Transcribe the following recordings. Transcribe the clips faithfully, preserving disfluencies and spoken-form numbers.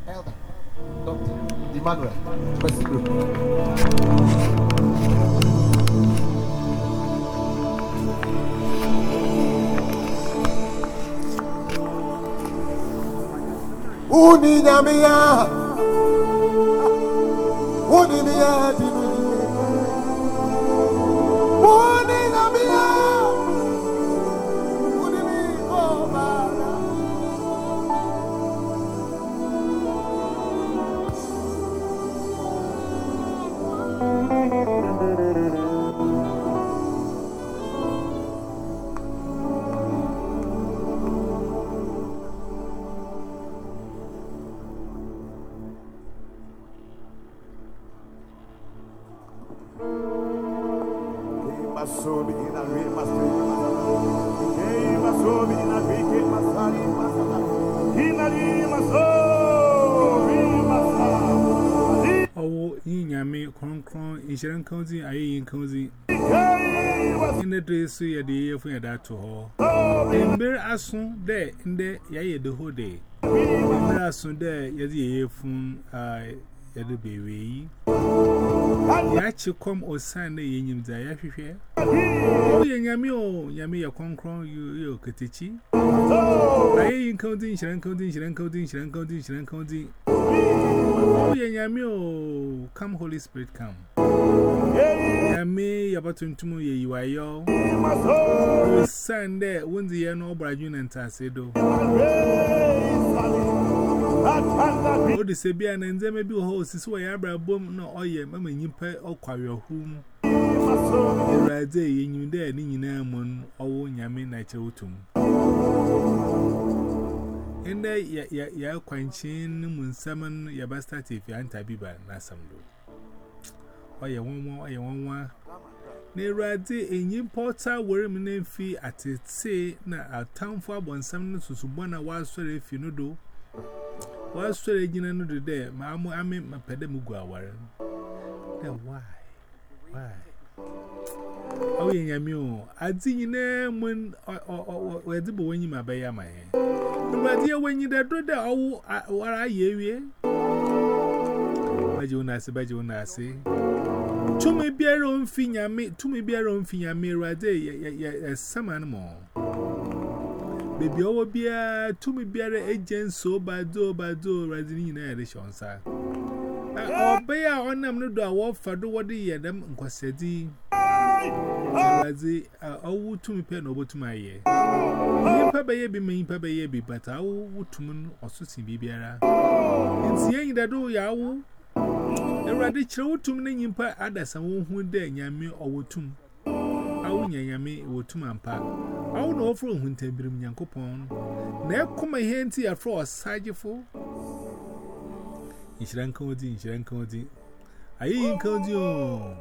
Elder Doctor Emmanuel Kwesi. Uni nyamia, uni miya dinu, uni nyamia, uni mi kobara. Sobe ina re masri ke masobe ina ke masali masala ina ri masobe masali oh yinyame konkron injiran kanzi ayi kanzi ina dress ya de yefu ya da to ho ember asun de inde ya ye de ho de ember asun de ya de yefu ai ya de bewe ya chi kom osan na yenyim za ya hwehwe o yenyame o nyame ya konkron yo yo ketichi ayi kanzi shiran kanzi shiran kanzi shiran kanzi shiran kanzi o yenyame o come Holy Spirit come nyame ya batuntumu ye yiwayo osan de wonzi ye no obraju na ntasedo o de sebia na nzeme bi ho osisi wa ya brabom na oye mama nyimpa okwawerhum iraze yenyim de ni nyina mun owo nyame na chewutum ende ya ya ya kwanchin mun saman ya bastati fi anta biba na samdo oye wonwo oye wonwa na iraze enyim porta wore me na fi atete na atamfo abonsam no susubọ na wasore fi no do was sorry, you know, the day, Mamma, I mean, my pedamuga warren. Then why? Why? Oh, yeah, mule. I'd seen you name when or the boy in my bay, my hair. But dear, when you that do that, oh, what are you? Bajuna, Bajuna, say. To me, be our own finger, to me, be our own finger, mirror day, as some animal. Baby, over beer, to me, beer agents so bad, do bad, do rising in addition, sir. Oh, bear on them, no, do what for do what the them, Quassetti. Oh, to me, pen over to my ear. Papa baby, me, Papa baby, but I would to moon or so see beera. In seeing that, oh, yaw. A radical to me, impa, other someone who dare yammy or would to. I won't yammy or to my pack. I won't offer when Tembrim Yankopon. Now come my hands here for a sageful. In Shrankodi, in Shrankodi. I ain't called you.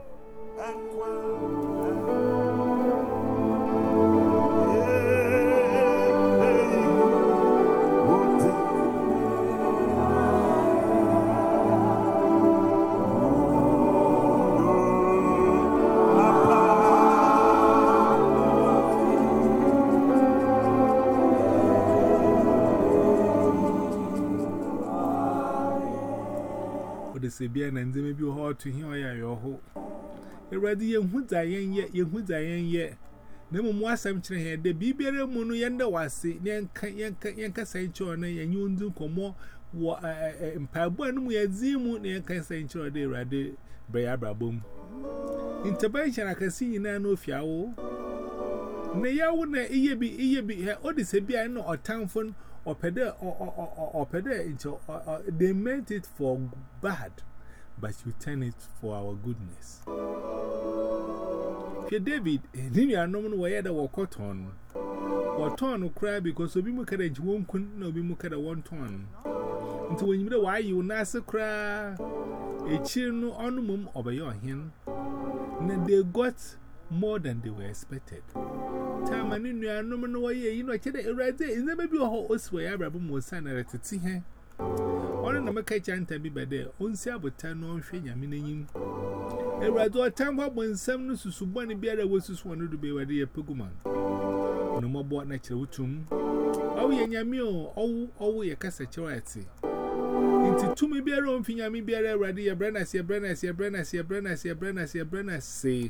Sabian and they may be hard to hear your hope. A ready young woods I ain't yet, young woods I ain't yet. No more something here, the baby mono yonder was say, Yanka Yanka Sanctuary, and you do come more. What in Pabuan we had Zimu, Yanka Sanctuary, they rather Bayabra boom. Intervention I can see in an of yaw. Nay, I wouldn't ear be ear be here, or the Sabian or town phone. Or pede or pede into they meant it for bad, but you turn it for our goodness. Here, David, then you are no one where they were caught on. Or torn or cry because of him, carriage won't no be muka one ton. Until when you know why you nasa cry a chill no honor over your hand, and they got more than they were expected. Time and in your nominal way, you know, I can't right there. Is there maybe a whole way I was signed at the tea here? All in the Maca can't be by there. Only I would turn on Fenya, meaning a rather time when some news to Subani Bear was just wanted to be ready a Puguman. No more bought natural tomb. Oh, yeah, meal, oh, oh, your cassette. Into two me be a room, Finya me be a ready, your brand, your brand, your brand, your brand, your brand, your brand, say.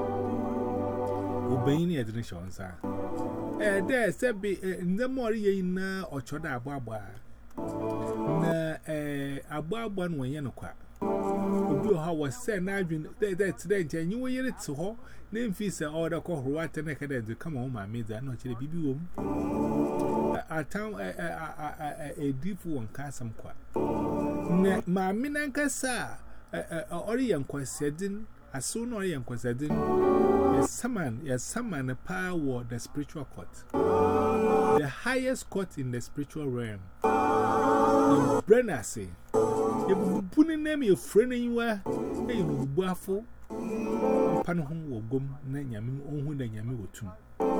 Obeying your traditions, sir. Eh, there, said be in the more in or choda ababa. Na, eh, above one way in a quack. Obi how was said, now that's then, and you were it to her. Name fees are order call what and naked to come home. I made that not a baby room. A town a deep one cast some quack. My minanka, sir, Orion quesadin, as soon Orion quesadin. Yes, summon, yes, summon a power, the spiritual court, the highest court in the spiritual realm. Brenner say, you put in name your friend anywhere, you know, buffalo, Panahum will go, Nanyam, on who the Yami will too.